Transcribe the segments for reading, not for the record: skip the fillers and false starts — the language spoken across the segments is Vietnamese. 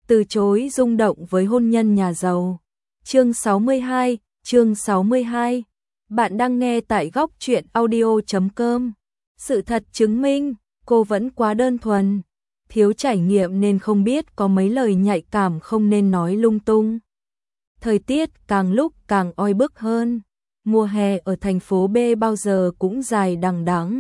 từ chối rung động với hôn nhân nhà giàu. Chương 62. Bạn đang nghe tại góc truyện audio.com. Sự thật chứng minh, cô vẫn quá đơn thuần, thiếu trải nghiệm nên không biết có mấy lời nhạy cảm không nên nói lung tung. Thời tiết càng lúc càng oi bức hơn, mùa hè ở thành phố B bao giờ cũng dài đằng đẵng,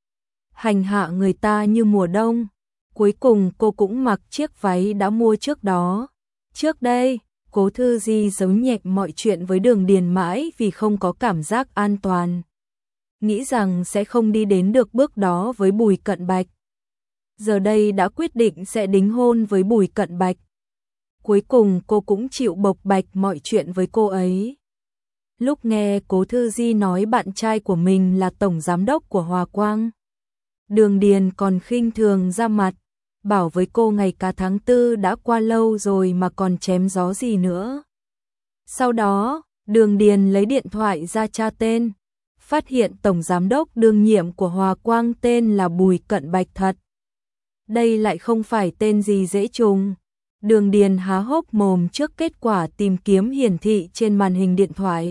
hành hạ người ta như mùa đông. Cuối cùng cô cũng mặc chiếc váy đã mua trước đó. Trước đây, Cố Thư Di giấu nhẹm mọi chuyện với Đường Điền mãi vì không có cảm giác an toàn, nghĩ rằng sẽ không đi đến được bước đó với Bùi Cận Bạch. Giờ đây đã quyết định sẽ đính hôn với Bùi Cận Bạch. Cuối cùng cô cũng chịu bộc bạch mọi chuyện với cô ấy. Lúc nghe Cố Thư Di nói bạn trai của mình là tổng giám đốc của Hòa Quang, Đường Điền còn khinh thường ra mặt, bảo với cô ngày cả tháng 4 đã qua lâu rồi mà còn chém gió gì nữa. Sau đó, Đường Điền lấy điện thoại ra tra tên, phát hiện tổng giám đốc đương nhiệm của Hòa Quang tên là Bùi Cận Bạch thật. Đây lại không phải tên gì dễ trùng. Đường Điền há hốc mồm trước kết quả tìm kiếm hiển thị trên màn hình điện thoại.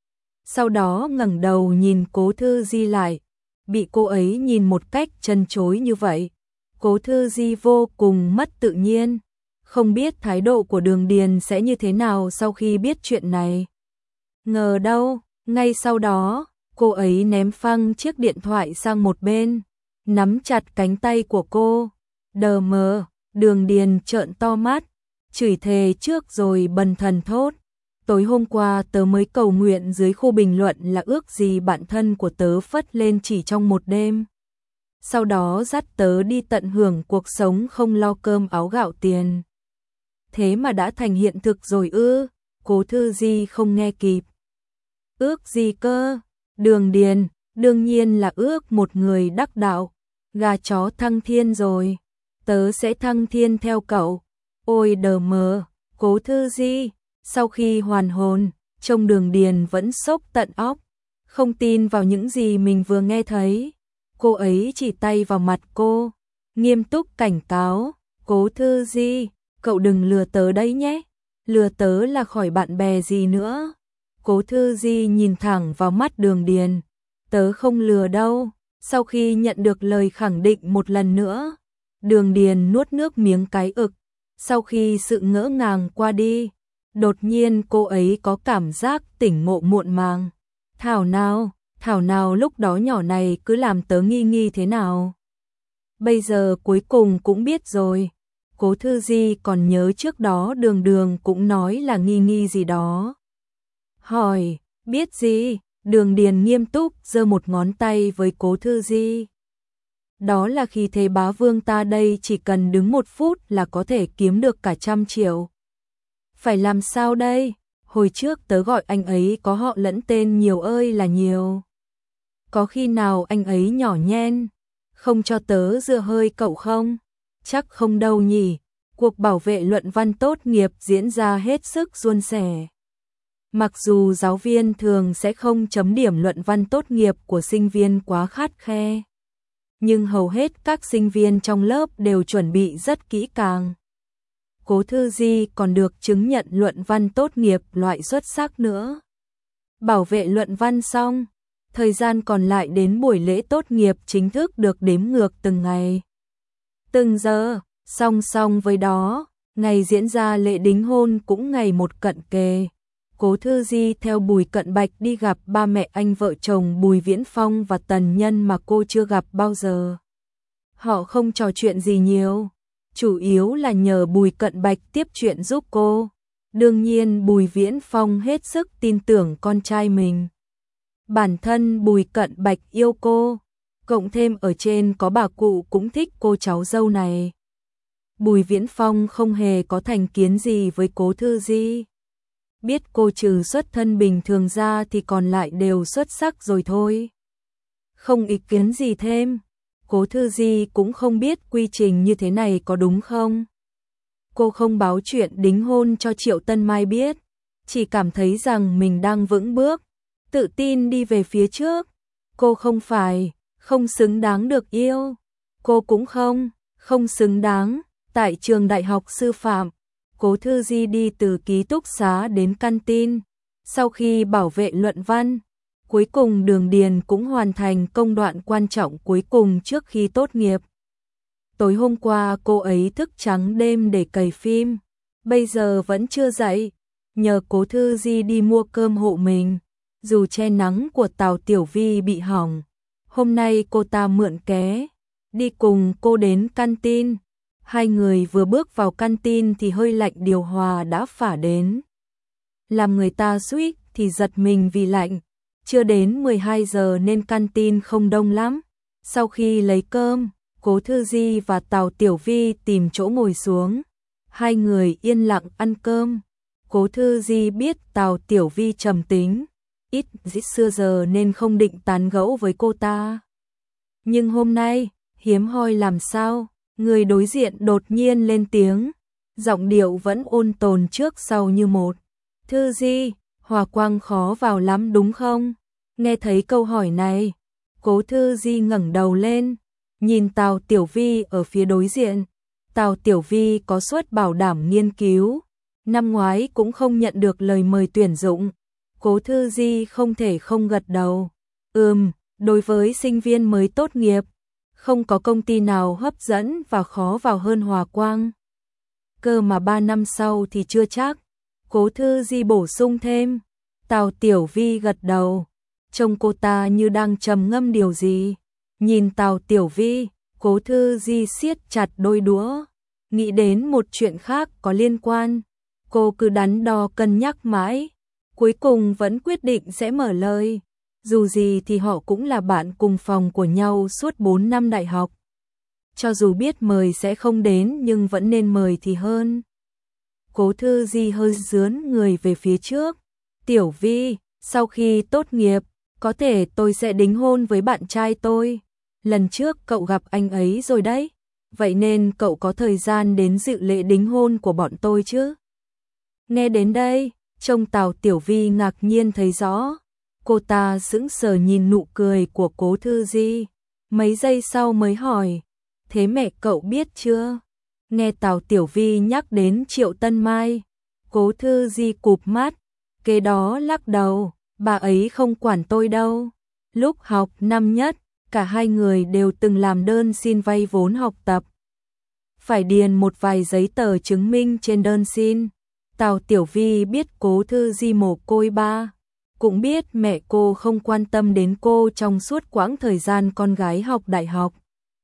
Sau đó ngẩng đầu nhìn Cố Thư Di lại, bị cô ấy nhìn một cách chân chối như vậy. Cố Thư Di vô cùng mất tự nhiên, không biết thái độ của Đường Điền sẽ như thế nào sau khi biết chuyện này. Ngờ đâu, ngay sau đó, cô ấy ném phăng chiếc điện thoại sang một bên, nắm chặt cánh tay của cô. Đờ mờ, Đường Điền trợn to mắt, chửi thề trước rồi bần thần thốt. Tối hôm qua tớ mới cầu nguyện dưới khu bình luận là ước gì bạn thân của tớ phất lên chỉ trong một đêm. Sau đó dắt tớ đi tận hưởng cuộc sống không lo cơm áo gạo tiền. Thế mà đã thành hiện thực rồi ư? Cố Thư Di không nghe kịp. Ước gì cơ? Đường Điền, đương nhiên là ước một người đắc đạo. Gà chó thăng thiên rồi. Tớ sẽ thăng thiên theo cậu. Ôi đờ mờ, Cố Thư Di. Sau khi hoàn hồn, trông Đường Điền vẫn sốc tận óc, không tin vào những gì mình vừa nghe thấy. Cô ấy chỉ tay vào mặt cô, nghiêm túc cảnh cáo, Cố Thư Di, cậu đừng lừa tớ đấy nhé, lừa tớ là khỏi bạn bè gì nữa. Cố Thư Di nhìn thẳng vào mắt Đường Điền, tớ không lừa đâu. Sau khi nhận được lời khẳng định một lần nữa, Đường Điền nuốt nước miếng cái ực. Sau khi sự ngỡ ngàng qua đi, đột nhiên cô ấy có cảm giác tỉnh ngộ muộn màng. Thảo nào lúc đó nhỏ này cứ làm tớ nghi nghi thế nào. Bây giờ cuối cùng cũng biết rồi. Cố Thư Di còn nhớ trước đó Đường cũng nói là nghi nghi gì đó. Hỏi, biết gì? Đường Điền nghiêm túc giơ một ngón tay với Cố Thư Di. Đó là khi thế bá vương ta đây chỉ cần đứng 1 phút là có thể kiếm được cả 100 triệu. Phải làm sao đây? Hồi trước tớ gọi anh ấy có họ lẫn tên nhiều ơi là nhiều. Có khi nào anh ấy nhỏ nhen, không cho tớ dựa hơi cậu không? Chắc không đâu nhỉ. Cuộc bảo vệ luận văn tốt nghiệp diễn ra hết sức suôn sẻ. Mặc dù giáo viên thường sẽ không chấm điểm luận văn tốt nghiệp của sinh viên quá khắt khe, nhưng hầu hết các sinh viên trong lớp đều chuẩn bị rất kỹ càng. Cố Thư Di còn được chứng nhận luận văn tốt nghiệp loại xuất sắc nữa. Bảo vệ luận văn xong, thời gian còn lại đến buổi lễ tốt nghiệp chính thức được đếm ngược từng ngày, từng giờ. Song song với đó, ngày diễn ra lễ đính hôn cũng ngày một cận kề. Cố Thư Di theo Bùi Cận Bạch đi gặp ba mẹ anh vợ chồng Bùi Viễn Phong và Tần Nhân mà cô chưa gặp bao giờ. Họ không trò chuyện gì nhiều, chủ yếu là nhờ Bùi Cận Bạch tiếp chuyện giúp cô. Đương nhiên Bùi Viễn Phong hết sức tin tưởng con trai mình. Bản thân Bùi Cận Bạch yêu cô, cộng thêm ở trên có bà cụ cũng thích cô cháu dâu này. Bùi Viễn Phong không hề có thành kiến gì với Cố Thư Di. Biết cô trừ xuất thân bình thường ra thì còn lại đều xuất sắc rồi thôi. Không ý kiến gì thêm. Cố Thư Di cũng không biết quy trình như thế này có đúng không. Cô không báo chuyện đính hôn cho Triệu Tân Mai biết, chỉ cảm thấy rằng mình đang vững bước, tự tin đi về phía trước. Cô không xứng đáng được yêu. Cô cũng không xứng đáng tại trường đại học sư phạm. Cố Thư Di đi từ ký túc xá đến canteen. Sau khi bảo vệ luận văn, cuối cùng Đường Điền cũng hoàn thành công đoạn quan trọng cuối cùng trước khi tốt nghiệp. Tối hôm qua cô ấy thức trắng đêm để cày phim, bây giờ vẫn chưa dậy, nhờ Cố Thư Di đi mua cơm hộ mình. Dù che nắng của Tào Tiểu Vi bị hỏng, hôm nay cô ta mượn ké, đi cùng cô đến canteen. Hai người vừa bước vào canteen thì hơi lạnh điều hòa đã phả đến, làm người ta suýt thì giật mình vì lạnh. Chưa đến 12 giờ nên canteen không đông lắm. Sau khi lấy cơm, Cố Thư Di và Tào Tiểu Vi tìm chỗ ngồi xuống. Hai người yên lặng ăn cơm. Cố Thư Di biết Tào Tiểu Vi trầm tính, ít xưa giờ nên không định tán gẫu với cô ta. Nhưng hôm nay, hiếm hoi làm sao, người đối diện đột nhiên lên tiếng, giọng điệu vẫn ôn tồn trước sau như một. Thư Di, Hòa Quang khó vào lắm đúng không? Nghe thấy câu hỏi này, Cố Thư Di ngẩng đầu lên, nhìn Tào Tiểu Vi ở phía đối diện. Tào Tiểu Vi có suất bảo đảm nghiên cứu, năm ngoái cũng không nhận được lời mời tuyển dụng. Cố Thư Di không thể không gật đầu. Đối với sinh viên mới tốt nghiệp, không có công ty nào hấp dẫn và khó vào hơn Hòa Quang. Cơ mà 3 năm sau thì chưa chắc. Cố Thư Di bổ sung thêm. Tào Tiểu Vi gật đầu, trông cô ta như đang trầm ngâm điều gì. Nhìn Tào Tiểu Vi, Cố Thư Di siết chặt đôi đũa, nghĩ đến một chuyện khác có liên quan. Cô cứ đắn đo cân nhắc mãi, cuối cùng vẫn quyết định sẽ mở lời. Dù gì thì họ cũng là bạn cùng phòng của nhau suốt 4 năm đại học. Cho dù biết mời sẽ không đến nhưng vẫn nên mời thì hơn. Cố Thư Di hơi dướn người về phía trước. Tiểu Vi, sau khi tốt nghiệp, có thể tôi sẽ đính hôn với bạn trai tôi. Lần trước cậu gặp anh ấy rồi đấy, vậy nên cậu có thời gian đến dự lễ đính hôn của bọn tôi chứ? Nghe đến đây, trông Tào Tiểu Vi ngạc nhiên thấy rõ. Cô ta sững sờ nhìn nụ cười của Cố Thư Di, mấy giây sau mới hỏi, thế mẹ cậu biết chưa? Nghe Tào Tiểu Vi nhắc đến Triệu Tân Mai, Cố Thư Di cụp mắt, kế đó lắc đầu, bà ấy không quản tôi đâu. Lúc học năm nhất, cả hai người đều từng làm đơn xin vay vốn học tập. Phải điền một vài giấy tờ chứng minh trên đơn xin. Tào Tiểu Vi biết Cố Thư Di mồ côi ba, cũng biết mẹ cô không quan tâm đến cô trong suốt quãng thời gian con gái học đại học.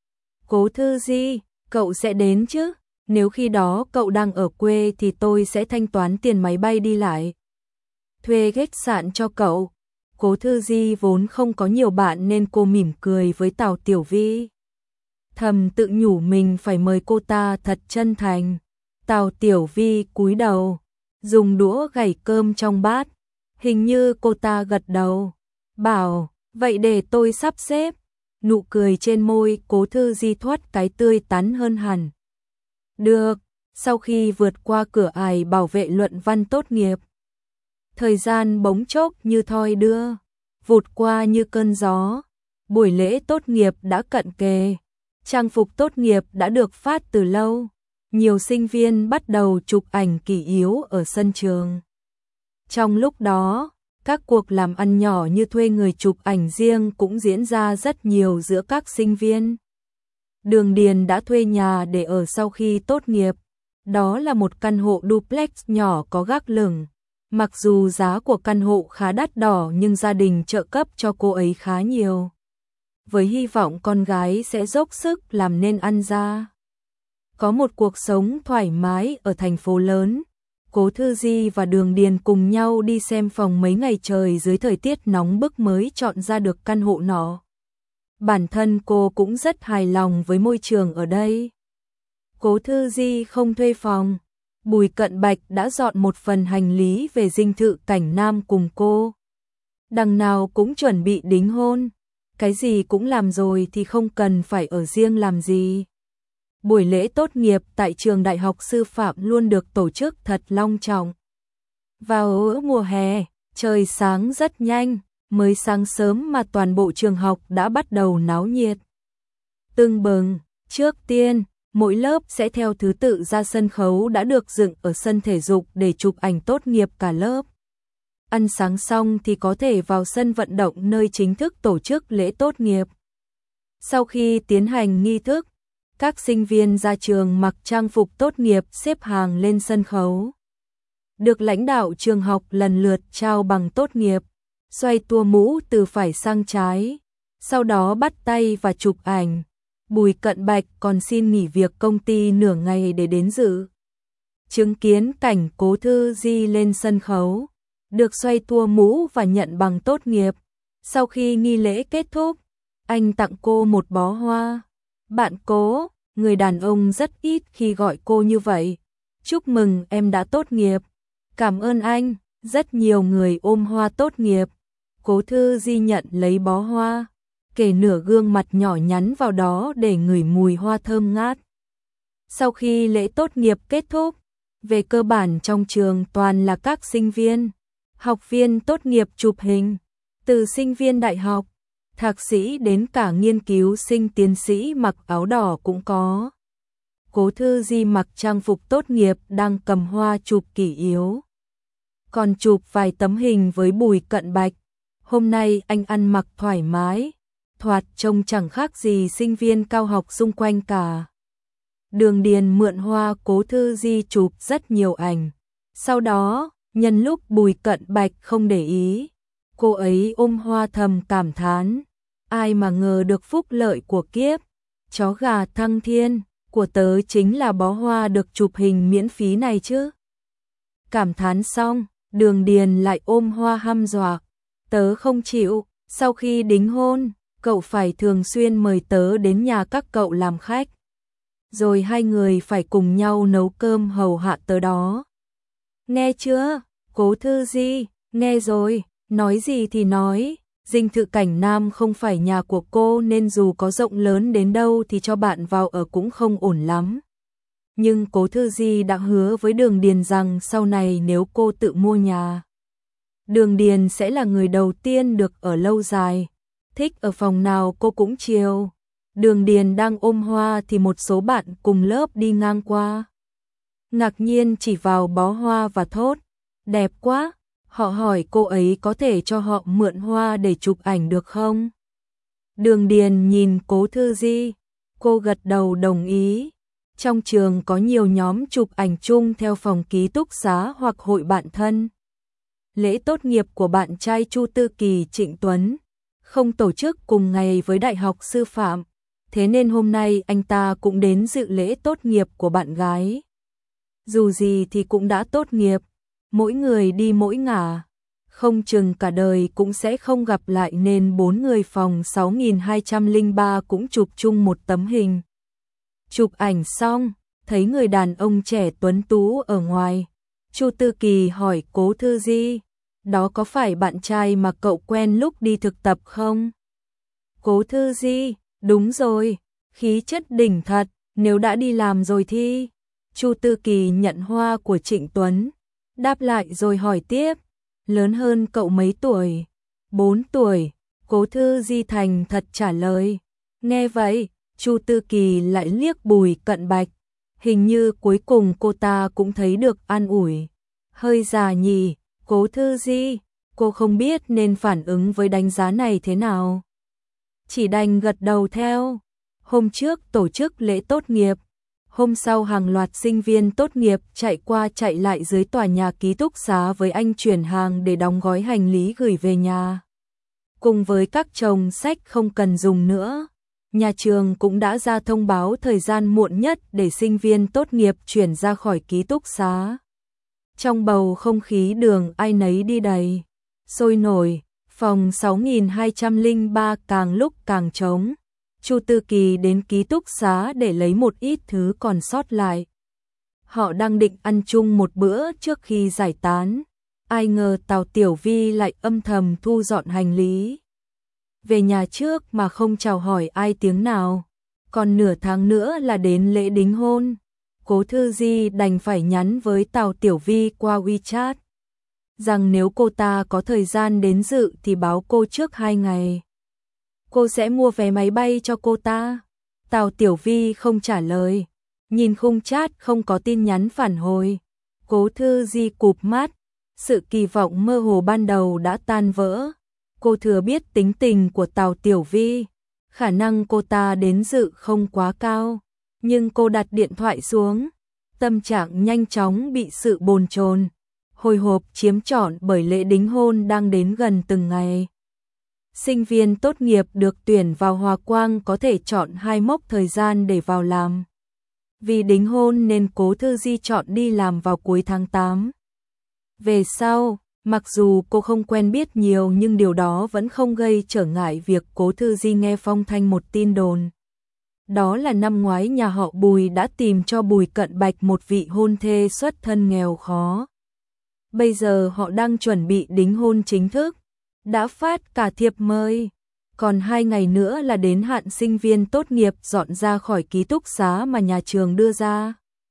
Cố Thư Di, cậu sẽ đến chứ? Nếu khi đó cậu đang ở quê thì tôi sẽ thanh toán tiền máy bay đi lại, thuê khách sạn cho cậu. Cố Thư Di vốn không có nhiều bạn nên cô mỉm cười với Tào Tiểu Vi, thầm tự nhủ mình phải mời cô ta thật chân thành. Tào Tiểu Vi cúi đầu, dùng đũa gảy cơm trong bát. Hình như cô ta gật đầu, bảo, vậy để tôi sắp xếp. Nụ cười trên môi Cố Thư Di thoát cái tươi tắn hơn hẳn. Được, sau khi vượt qua cửa ải bảo vệ luận văn tốt nghiệp, thời gian bỗng chốc như thoi đưa, vụt qua như cơn gió. Buổi lễ tốt nghiệp đã cận kề, trang phục tốt nghiệp đã được phát từ lâu. Nhiều sinh viên bắt đầu chụp ảnh kỷ yếu ở sân trường. Trong lúc đó, các cuộc làm ăn nhỏ như thuê người chụp ảnh riêng cũng diễn ra rất nhiều giữa các sinh viên. Đường Điền đã thuê nhà để ở sau khi tốt nghiệp. Đó là một căn hộ duplex nhỏ có gác lửng. Mặc dù giá của căn hộ khá đắt đỏ nhưng gia đình trợ cấp cho cô ấy khá nhiều, với hy vọng con gái sẽ dốc sức làm nên ăn ra. Có một cuộc sống thoải mái ở thành phố lớn. Cố Thư Di và Đường Điền cùng nhau đi xem phòng mấy ngày trời dưới thời tiết nóng bức mới chọn ra được căn hộ nọ. Bản thân cô cũng rất hài lòng với môi trường ở đây. Cố Thư Di không thuê phòng. Bùi Cận Bạch đã dọn một phần hành lý về dinh thự Cảnh Nam cùng cô. Đằng nào cũng chuẩn bị đính hôn, cái gì cũng làm rồi thì không cần phải ở riêng làm gì. Buổi lễ tốt nghiệp tại trường Đại học Sư phạm luôn được tổ chức thật long trọng. Vào mùa hè, trời sáng rất nhanh, mới sáng sớm mà toàn bộ trường học đã bắt đầu náo nhiệt. Tưng bừng, trước tiên, mỗi lớp sẽ theo thứ tự ra sân khấu đã được dựng ở sân thể dục để chụp ảnh tốt nghiệp cả lớp. Ăn sáng xong thì có thể vào sân vận động nơi chính thức tổ chức lễ tốt nghiệp. Sau khi tiến hành nghi thức, các sinh viên ra trường mặc trang phục tốt nghiệp xếp hàng lên sân khấu. Được lãnh đạo trường học lần lượt trao bằng tốt nghiệp, xoay tua mũ từ phải sang trái, sau đó bắt tay và chụp ảnh. Bùi Cận Bạch còn xin nghỉ việc công ty nửa ngày để đến dự. Chứng kiến cảnh Cố Thư Di lên sân khấu, được xoay tua mũ và nhận bằng tốt nghiệp. Sau khi nghi lễ kết thúc, anh tặng cô một bó hoa. Bạn Cố, người đàn ông rất ít khi gọi cô như vậy. Chúc mừng em đã tốt nghiệp. Cảm ơn anh, rất nhiều người ôm hoa tốt nghiệp. Cố Thư Di nhận lấy bó hoa, kể nửa gương mặt nhỏ nhắn vào đó để ngửi mùi hoa thơm ngát. Sau khi lễ tốt nghiệp kết thúc, về cơ bản trong trường toàn là các sinh viên, học viên tốt nghiệp chụp hình, từ sinh viên đại học, thạc sĩ đến cả nghiên cứu sinh tiến sĩ mặc áo đỏ cũng có. Cố Thư Di mặc trang phục tốt nghiệp đang cầm hoa chụp kỷ yếu. Còn chụp vài tấm hình với Bùi Cận Bạch. Hôm nay anh ăn mặc thoải mái, thoạt trông chẳng khác gì sinh viên cao học xung quanh cả. Đường Điền mượn hoa Cố Thư Di chụp rất nhiều ảnh. Sau đó, nhân lúc Bùi Cận Bạch không để ý, cô ấy ôm hoa thầm cảm thán. Ai mà ngờ được phúc lợi của kiếp, chó gà thăng thiên, của tớ chính là bó hoa được chụp hình miễn phí này chứ. Cảm thán xong, Đường Điền lại ôm hoa hăm dọa. Tớ không chịu, sau khi đính hôn, cậu phải thường xuyên mời tớ đến nhà các cậu làm khách. Rồi hai người phải cùng nhau nấu cơm hầu hạ tớ đó. Nghe chưa, Cố Thư Di, nghe rồi, nói gì thì nói. Dinh thự Cảnh Nam không phải nhà của cô nên dù có rộng lớn đến đâu thì cho bạn vào ở cũng không ổn lắm. Nhưng Cố Thư Di đã hứa với Đường Điền rằng sau này nếu cô tự mua nhà, Đường Điền sẽ là người đầu tiên được ở lâu dài. Thích ở phòng nào cô cũng chiều. Đường Điền đang ôm hoa thì một số bạn cùng lớp đi ngang qua. Ngạc nhiên chỉ vào bó hoa và thốt, đẹp quá. Họ hỏi cô ấy có thể cho họ mượn hoa để chụp ảnh được không? Đường Điền nhìn Cố Thư Di, cô gật đầu đồng ý. Trong trường có nhiều nhóm chụp ảnh chung theo phòng ký túc xá hoặc hội bạn thân. Lễ tốt nghiệp của bạn trai Chu Tư Kỳ Trịnh Tuấn không tổ chức cùng ngày với Đại học Sư phạm, thế nên hôm nay anh ta cũng đến dự lễ tốt nghiệp của bạn gái. Dù gì thì cũng đã tốt nghiệp, mỗi người đi mỗi ngả, không chừng cả đời cũng sẽ không gặp lại nên 4 người phòng 6203 cũng chụp chung một tấm hình. Chụp ảnh xong, thấy người đàn ông trẻ tuấn tú ở ngoài. Chu Tư Kỳ hỏi Cố Thư Di, đó có phải bạn trai mà cậu quen lúc đi thực tập không? Cố Thư Di, đúng rồi, khí chất đỉnh thật, nếu đã đi làm rồi thì. Chu Tư Kỳ nhận hoa của Trịnh Tuấn, đáp lại rồi hỏi tiếp, lớn hơn cậu mấy tuổi? 4 tuổi, Cố Thư Di thành thật trả lời. Nghe vậy, Chu Tư Kỳ lại liếc Bùi Cận Bạch, hình như cuối cùng cô ta cũng thấy được an ủi. Hơi già nhỉ, Cố Thư Di, cô không biết nên phản ứng với đánh giá này thế nào. Chỉ đành gật đầu theo. Hôm trước tổ chức lễ tốt nghiệp, hôm sau hàng loạt sinh viên tốt nghiệp chạy qua chạy lại dưới tòa nhà ký túc xá với anh chuyển hàng để đóng gói hành lý gửi về nhà. Cùng với các chồng sách không cần dùng nữa, nhà trường cũng đã ra thông báo thời gian muộn nhất để sinh viên tốt nghiệp chuyển ra khỏi ký túc xá. Trong bầu không khí đường ai nấy đi đầy, sôi nổi, phòng 6203 càng lúc càng trống. Chu Tư Kỳ đến ký túc xá để lấy một ít thứ còn sót lại. Họ đang định ăn chung một bữa trước khi giải tán. Ai ngờ Tào Tiểu Vi lại âm thầm thu dọn hành lý. Về nhà trước mà không chào hỏi ai tiếng nào. Còn nửa tháng nữa là đến lễ đính hôn. Cố Thư Di đành phải nhắn với Tào Tiểu Vi qua WeChat rằng nếu cô ta có thời gian đến dự thì báo cô trước 2 ngày. Cô sẽ mua vé máy bay cho cô ta. Tào Tiểu Vi không trả lời, Nhìn khung chat không có tin nhắn phản hồi, Cố Thư Di cụp mắt, sự kỳ vọng mơ hồ ban đầu đã tan vỡ. Cô thừa biết tính tình của Tào Tiểu Vi, khả năng cô ta đến dự không quá cao, nhưng cô đặt điện thoại xuống, tâm trạng nhanh chóng bị sự bồn chồn, hồi hộp chiếm trọn bởi lễ đính hôn đang đến gần từng ngày. Sinh viên tốt nghiệp được tuyển vào Hòa Quang có thể chọn 2 mốc thời gian để vào làm. Vì đính hôn nên Cố Thư Di chọn đi làm vào cuối tháng 8. Về sau, mặc dù cô không quen biết nhiều nhưng điều đó vẫn không gây trở ngại việc Cố Thư Di nghe phong thanh một tin đồn. Đó là năm ngoái nhà họ Bùi đã tìm cho Bùi Cận Bạch một vị hôn thê xuất thân nghèo khó. Bây giờ họ đang chuẩn bị đính hôn chính thức, đã phát cả thiệp mời. Còn 2 ngày nữa là đến hạn sinh viên tốt nghiệp dọn ra khỏi ký túc xá mà nhà trường đưa ra.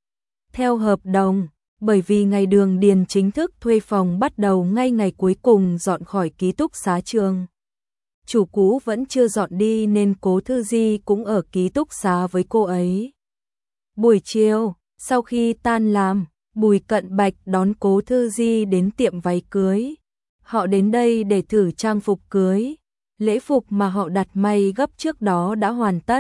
Theo hợp đồng, bởi vì ngày Đường Điền chính thức thuê phòng bắt đầu ngay ngày cuối cùng dọn khỏi ký túc xá trường. Chủ cũ vẫn chưa dọn đi nên Cố Thư Di cũng ở ký túc xá với cô ấy. Buổi chiều, sau khi tan làm, Bùi Cận Bạch đón Cố Thư Di đến tiệm váy cưới. Họ đến đây để thử trang phục cưới. Lễ phục mà họ đặt may gấp trước đó đã hoàn tất.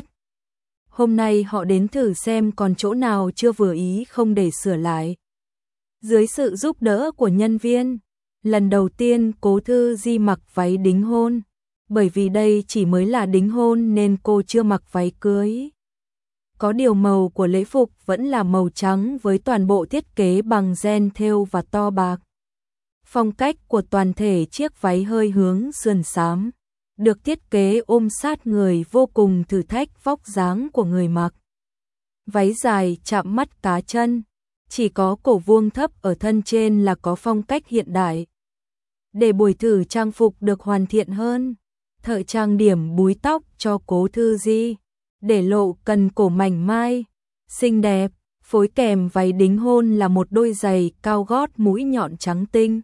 Hôm nay họ đến thử xem còn chỗ nào chưa vừa ý không để sửa lại. Dưới sự giúp đỡ của nhân viên, lần đầu tiên Cố Thư Di mặc váy đính hôn. Bởi vì đây chỉ mới là đính hôn nên cô chưa mặc váy cưới. Có điều màu của lễ phục vẫn là màu trắng với toàn bộ thiết kế bằng ren thêu và to bạc. Phong cách của toàn thể chiếc váy hơi hướng sườn xám, được thiết kế ôm sát người vô cùng thử thách vóc dáng của người mặc. Váy dài chạm mắt cá chân, chỉ có cổ vuông thấp ở thân trên là có phong cách hiện đại. Để buổi thử trang phục được hoàn thiện hơn, thợ trang điểm búi tóc cho Cố Thư Di, để lộ cần cổ mảnh mai, xinh đẹp, phối kèm váy đính hôn là một đôi giày cao gót mũi nhọn trắng tinh.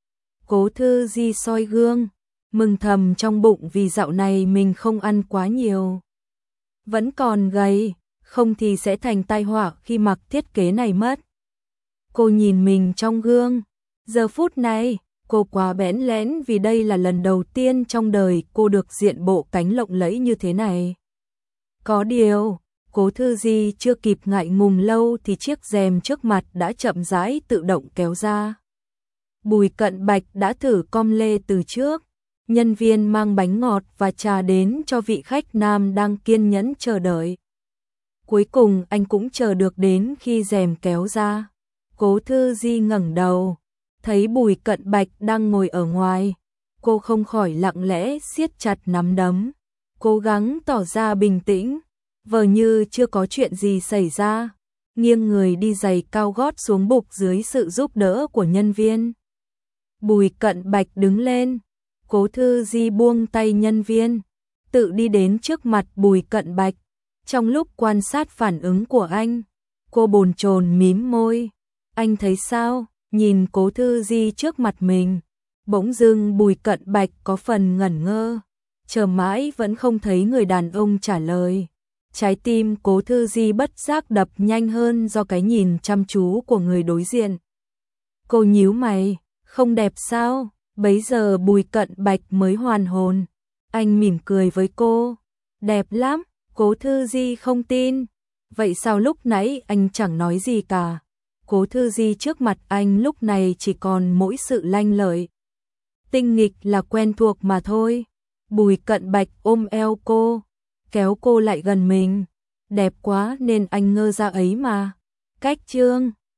Cố Thư Di soi gương, mừng thầm trong bụng vì dạo này mình không ăn quá nhiều. Vẫn còn gầy, không thì sẽ thành tai họa khi mặc thiết kế này mất. Cô nhìn mình trong gương, giờ phút này, cô quá bẽn lẽn vì đây là lần đầu tiên trong đời cô được diện bộ cánh lộng lẫy như thế này. Có điều, Cố Thư Di chưa kịp ngại ngùng lâu thì chiếc rèm trước mặt đã chậm rãi tự động kéo ra. Bùi Cận Bạch đã thử com lê từ trước. Nhân viên mang bánh ngọt và trà đến cho vị khách nam đang kiên nhẫn chờ đợi. Cuối cùng anh cũng chờ được đến khi rèm kéo ra. Cố Thư Di ngẩng đầu, thấy Bùi Cận Bạch đang ngồi ở ngoài. Cô không khỏi lặng lẽ siết chặt nắm đấm, cố gắng tỏ ra bình tĩnh, vờ như chưa có chuyện gì xảy ra, nghiêng người đi giày cao gót xuống bục dưới sự giúp đỡ của nhân viên. Bùi Cận Bạch đứng lên, Cố Thư Di buông tay nhân viên, tự đi đến trước mặt Bùi Cận Bạch. Trong lúc quan sát phản ứng của anh, cô bồn chồn mím môi. Anh thấy sao? Nhìn Cố Thư Di trước mặt mình, bỗng dưng Bùi Cận Bạch có phần ngẩn ngơ, chờ mãi vẫn không thấy người đàn ông trả lời. Trái tim Cố Thư Di bất giác đập nhanh hơn do cái nhìn chăm chú của người đối diện. Cô nhíu mày, không đẹp sao? Bấy giờ Bùi Cận Bạch mới hoàn hồn. Anh mỉm cười với cô. Đẹp lắm. Cố Thư Di không tin. Vậy sao lúc nãy anh chẳng nói gì cả? Cố Thư Di trước mặt anh lúc này chỉ còn mỗi sự lanh lợi. Tinh nghịch là quen thuộc mà thôi. Bùi Cận Bạch ôm eo cô, kéo cô lại gần mình. Đẹp quá nên anh ngơ ra ấy mà. Cách chương